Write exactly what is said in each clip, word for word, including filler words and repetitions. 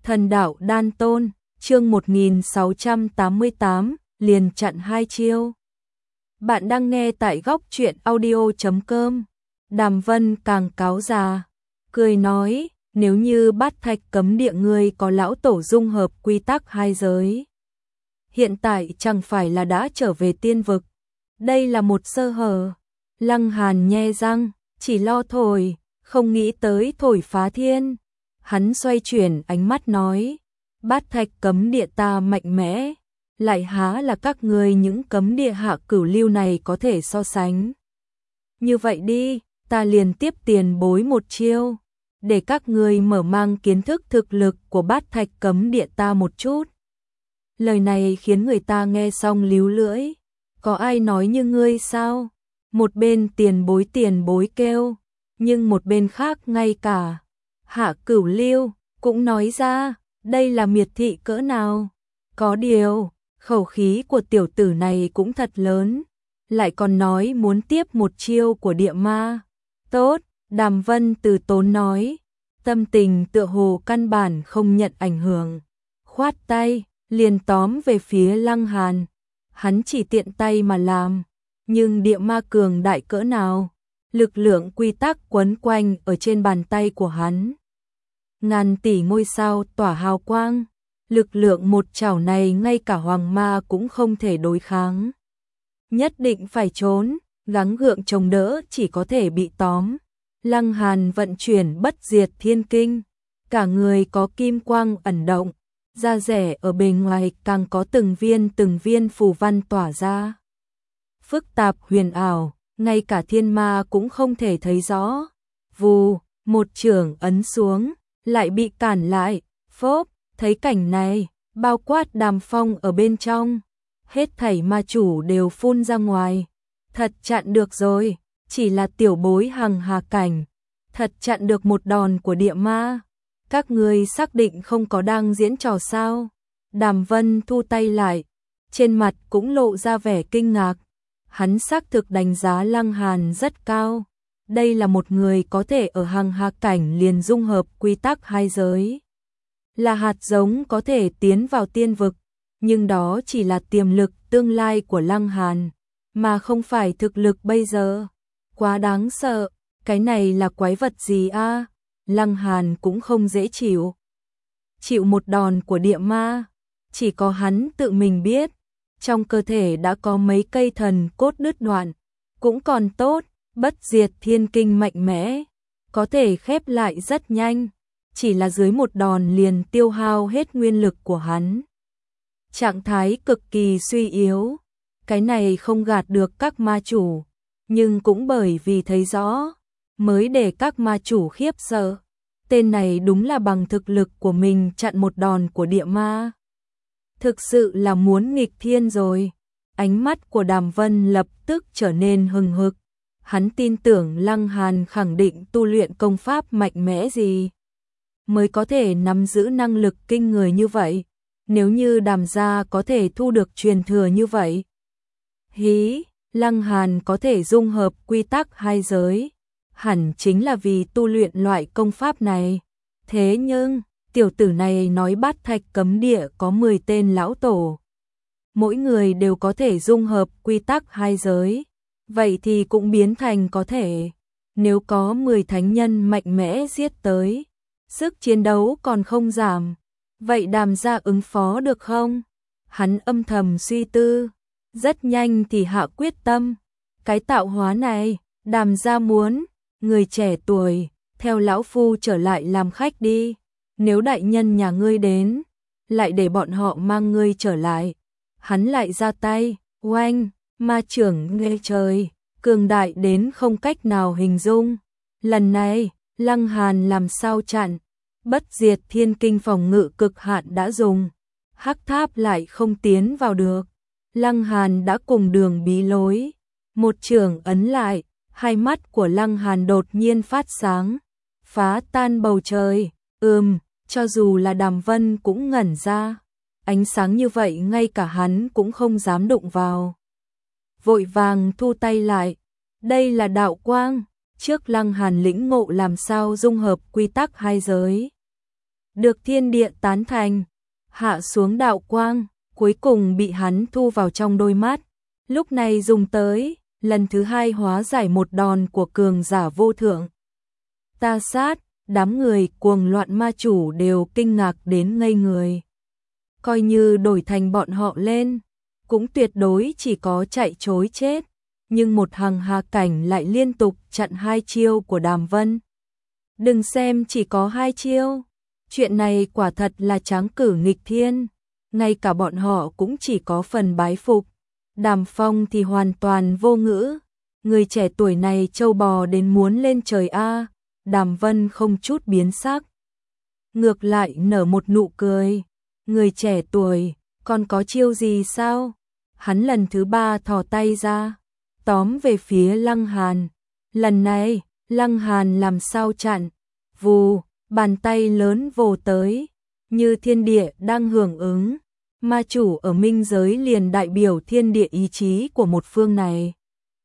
Thần đạo đan tôn, chương một nghìn sáu trăm tám mươi tám, liền chặn hai chiêu. Bạn đang nghe tại góc truyện audio chấm com. Đàm Vân càng cáo già, cười nói, nếu như Bát Thạch cấm địa ngươi có lão tổ dung hợp quy tắc hai giới, hiện tại chẳng phải là đã trở về tiên vực. Đây là một sơ hở. Lăng Hàn nhe răng, chỉ lo thổi, không nghĩ tới thổi phá thiên. Hắn xoay chuyển ánh mắt nói, Bát Thạch cấm địa ta mạnh mẽ, lại há là các ngươi những cấm địa hạ cửu lưu này có thể so sánh. Như vậy đi, ta liền tiếp tiền bối một chiêu, để các ngươi mở mang kiến thức thực lực của Bát Thạch cấm địa ta một chút. Lời này khiến người ta nghe xong líu lưỡi, có ai nói như ngươi sao? Một bên tiền bối tiền bối kêu, nhưng một bên khác ngay cả hạ cửu lưu cũng nói ra, đây là miệt thị cỡ nào. Có điều, khẩu khí của tiểu tử này cũng thật lớn, lại còn nói muốn tiếp một chiêu của địa ma. Tốt, Đàm Vân từ tốn nói, tâm tình tựa hồ căn bản không nhận ảnh hưởng. Khoát tay, liền tóm về phía Lăng Hàn. Hắn chỉ tiện tay mà làm, nhưng địa ma cường đại cỡ nào, lực lượng quy tắc quấn quanh ở trên bàn tay của hắn. Ngàn tỷ ngôi sao tỏa hào quang, lực lượng một chảo này ngay cả hoàng ma cũng không thể đối kháng. Nhất định phải trốn, gắng gượng chống đỡ chỉ có thể bị tóm. Lăng Hàn vận chuyển bất diệt thiên kinh, cả người có kim quang ẩn động, da rẻ ở bề ngoài càng có từng viên từng viên phù văn tỏa ra. Phức tạp huyền ảo, ngay cả thiên ma cũng không thể thấy rõ. Vù, một chưởng ấn xuống, lại bị cản lại. Phốp, thấy cảnh này, bao quát Đàm Phong ở bên trong, hết thảy ma chủ đều phun ra ngoài. Thật chặn được rồi, chỉ là tiểu bối hằng hà cảnh, thật chặn được một đòn của địa ma. Các ngươi xác định không có đang diễn trò sao? Đàm Vân thu tay lại, trên mặt cũng lộ ra vẻ kinh ngạc. Hắn xác thực đánh giá Lăng Hàn rất cao. Đây là một người có thể ở hằng hà cảnh liền dung hợp quy tắc hai giới, là hạt giống có thể tiến vào tiên vực, nhưng đó chỉ là tiềm lực tương lai của Lăng Hàn, mà không phải thực lực bây giờ. Quá đáng sợ, cái này là quái vật gì a? Lăng Hàn cũng không dễ chịu. Chịu một đòn của địa ma, chỉ có hắn tự mình biết, trong cơ thể đã có mấy cây thần cốt đứt đoạn, cũng còn tốt, bất diệt thiên kinh mạnh mẽ, có thể khép lại rất nhanh, chỉ là dưới một đòn liền tiêu hao hết nguyên lực của hắn. Trạng thái cực kỳ suy yếu, cái này không gạt được các ma chủ, nhưng cũng bởi vì thấy rõ, mới để các ma chủ khiếp sợ. Tên này đúng là bằng thực lực của mình chặn một đòn của địa ma. Thực sự là muốn nghịch thiên rồi. Ánh mắt của Đàm Vân lập tức trở nên hừng hực. Hắn tin tưởng Lăng Hàn khẳng định tu luyện công pháp mạnh mẽ gì, mới có thể nắm giữ năng lực kinh người như vậy. Nếu như Đàm gia có thể thu được truyền thừa như vậy, hí, Lăng Hàn có thể dung hợp quy tắc hai giới, hẳn chính là vì tu luyện loại công pháp này. Thế nhưng, tiểu tử này nói Bát Thạch cấm địa có mười tên lão tổ, mỗi người đều có thể dung hợp quy tắc hai giới, vậy thì cũng biến thành có thể. Nếu có mười thánh nhân mạnh mẽ giết tới, sức chiến đấu còn không giảm, vậy Đàm gia ứng phó được không? Hắn âm thầm suy tư, rất nhanh thì hạ quyết tâm. Cái tạo hóa này, Đàm gia muốn, người trẻ tuổi, theo lão phu trở lại làm khách đi. Nếu đại nhân nhà ngươi đến, lại để bọn họ mang ngươi trở lại. Hắn lại ra tay, oanh, ma trưởng nghe trời, cường đại đến không cách nào hình dung. Lần này, Lăng Hàn làm sao chặn, bất diệt thiên kinh phòng ngự cực hạn đã dùng, hắc tháp lại không tiến vào được. Lăng Hàn đã cùng đường bí lối, một trường ấn lại, hai mắt của Lăng Hàn đột nhiên phát sáng, phá tan bầu trời. Ừm, cho dù là Đàm Vân cũng ngẩn ra, ánh sáng như vậy ngay cả hắn cũng không dám đụng vào. Vội vàng thu tay lại, đây là đạo quang, trước Lăng Hàn lĩnh ngộ làm sao dung hợp quy tắc hai giới. được thiên địa tán thành, hạ xuống đạo quang, cuối cùng bị hắn thu vào trong đôi mắt. Lúc này dùng tới, lần thứ hai hóa giải một đòn của cường giả vô thượng. Ta sát, đám người cuồng loạn ma chủ đều kinh ngạc đến ngây người. Coi như đổi thành bọn họ lên, cũng tuyệt đối chỉ có chạy trối chết, nhưng một hằng hà cảnh lại liên tục chặn hai chiêu của Đàm Vân. Đừng xem chỉ có hai chiêu, chuyện này quả thật là tráng cử nghịch thiên, ngay cả bọn họ cũng chỉ có phần bái phục. Đàm Phong thì hoàn toàn vô ngữ, người trẻ tuổi này trâu bò đến muốn lên trời a. Đàm Vân không chút biến sắc, ngược lại nở một nụ cười. Người trẻ tuổi, còn có chiêu gì sao? Hắn lần thứ ba thò tay ra, tóm về phía Lăng Hàn. Lần này, Lăng Hàn làm sao chặn? Vù, bàn tay lớn vồ tới, như thiên địa đang hưởng ứng. Ma chủ ở minh giới liền đại biểu thiên địa ý chí của một phương này.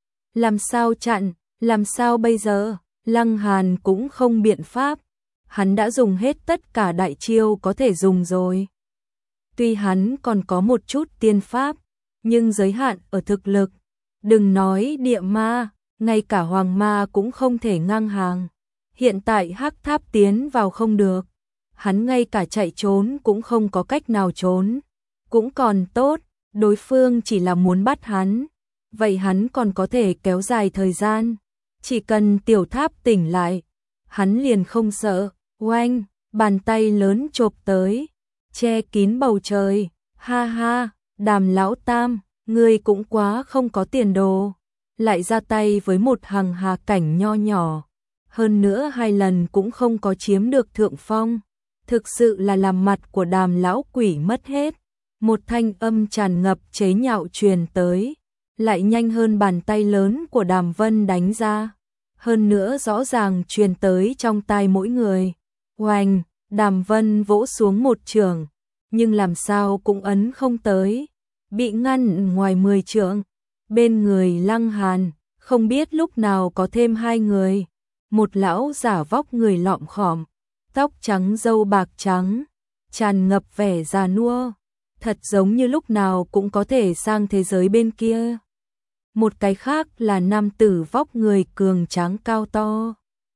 Làm sao chặn, làm sao bây giờ? Lăng Hàn cũng không biện pháp, hắn đã dùng hết tất cả đại chiêu có thể dùng rồi. Tuy hắn còn có một chút tiên pháp, nhưng giới hạn ở thực lực. Đừng nói địa ma, ngay cả hoàng ma cũng không thể ngang hàng. Hiện tại hắc tháp tiến vào không được, hắn ngay cả chạy trốn cũng không có cách nào trốn. Cũng còn tốt, đối phương chỉ là muốn bắt hắn, vậy hắn còn có thể kéo dài thời gian. Chỉ cần tiểu tháp tỉnh lại, hắn liền không sợ. Oanh, bàn tay lớn chộp tới, che kín bầu trời. Ha ha, Đàm lão tam, ngươi cũng quá không có tiền đồ, lại ra tay với một hằng hà cảnh nho nhỏ, hơn nữa hai lần cũng không có chiếm được thượng phong, thực sự là làm mặt của Đàm lão quỷ mất hết. Một thanh âm tràn ngập chế nhạo truyền tới, lại nhanh hơn bàn tay lớn của Đàm Vân đánh ra, hơn nữa rõ ràng truyền tới trong tai mỗi người. Oanh, Đàm Vân vỗ xuống một chưởng, nhưng làm sao cũng ấn không tới, bị ngăn ngoài mười trượng. Bên người Lăng Hàn, không biết lúc nào có thêm hai người, một lão giả vóc người lọm khòm, tóc trắng râu bạc trắng, tràn ngập vẻ già nua, thật giống như lúc nào cũng có thể sang thế giới bên kia. Một cái khác là nam tử vóc người cường tráng cao to,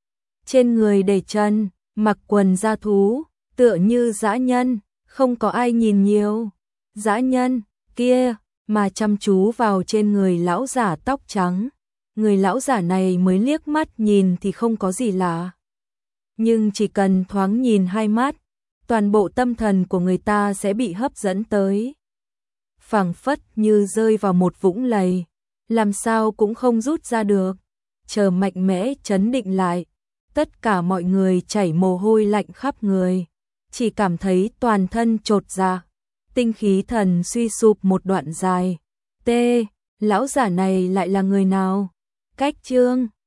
trên người đầy chân, mặc quần da thú, tựa như dã nhân, không có ai nhìn nhiều. Dã nhân kia mà chăm chú vào trên người lão giả tóc trắng. Người lão giả này mới liếc mắt nhìn thì không có gì lạ, nhưng chỉ cần thoáng nhìn hai mắt, toàn bộ tâm thần của người ta sẽ bị hấp dẫn tới, phảng phất như rơi vào một vũng lầy, làm sao cũng không rút ra được. Chờ mạnh mẽ chấn định lại, tất cả mọi người chảy mồ hôi lạnh khắp người, chỉ cảm thấy toàn thân chột dạ, tinh khí thần suy sụp một đoạn dài. T, lão giả này lại là người nào? Cách chương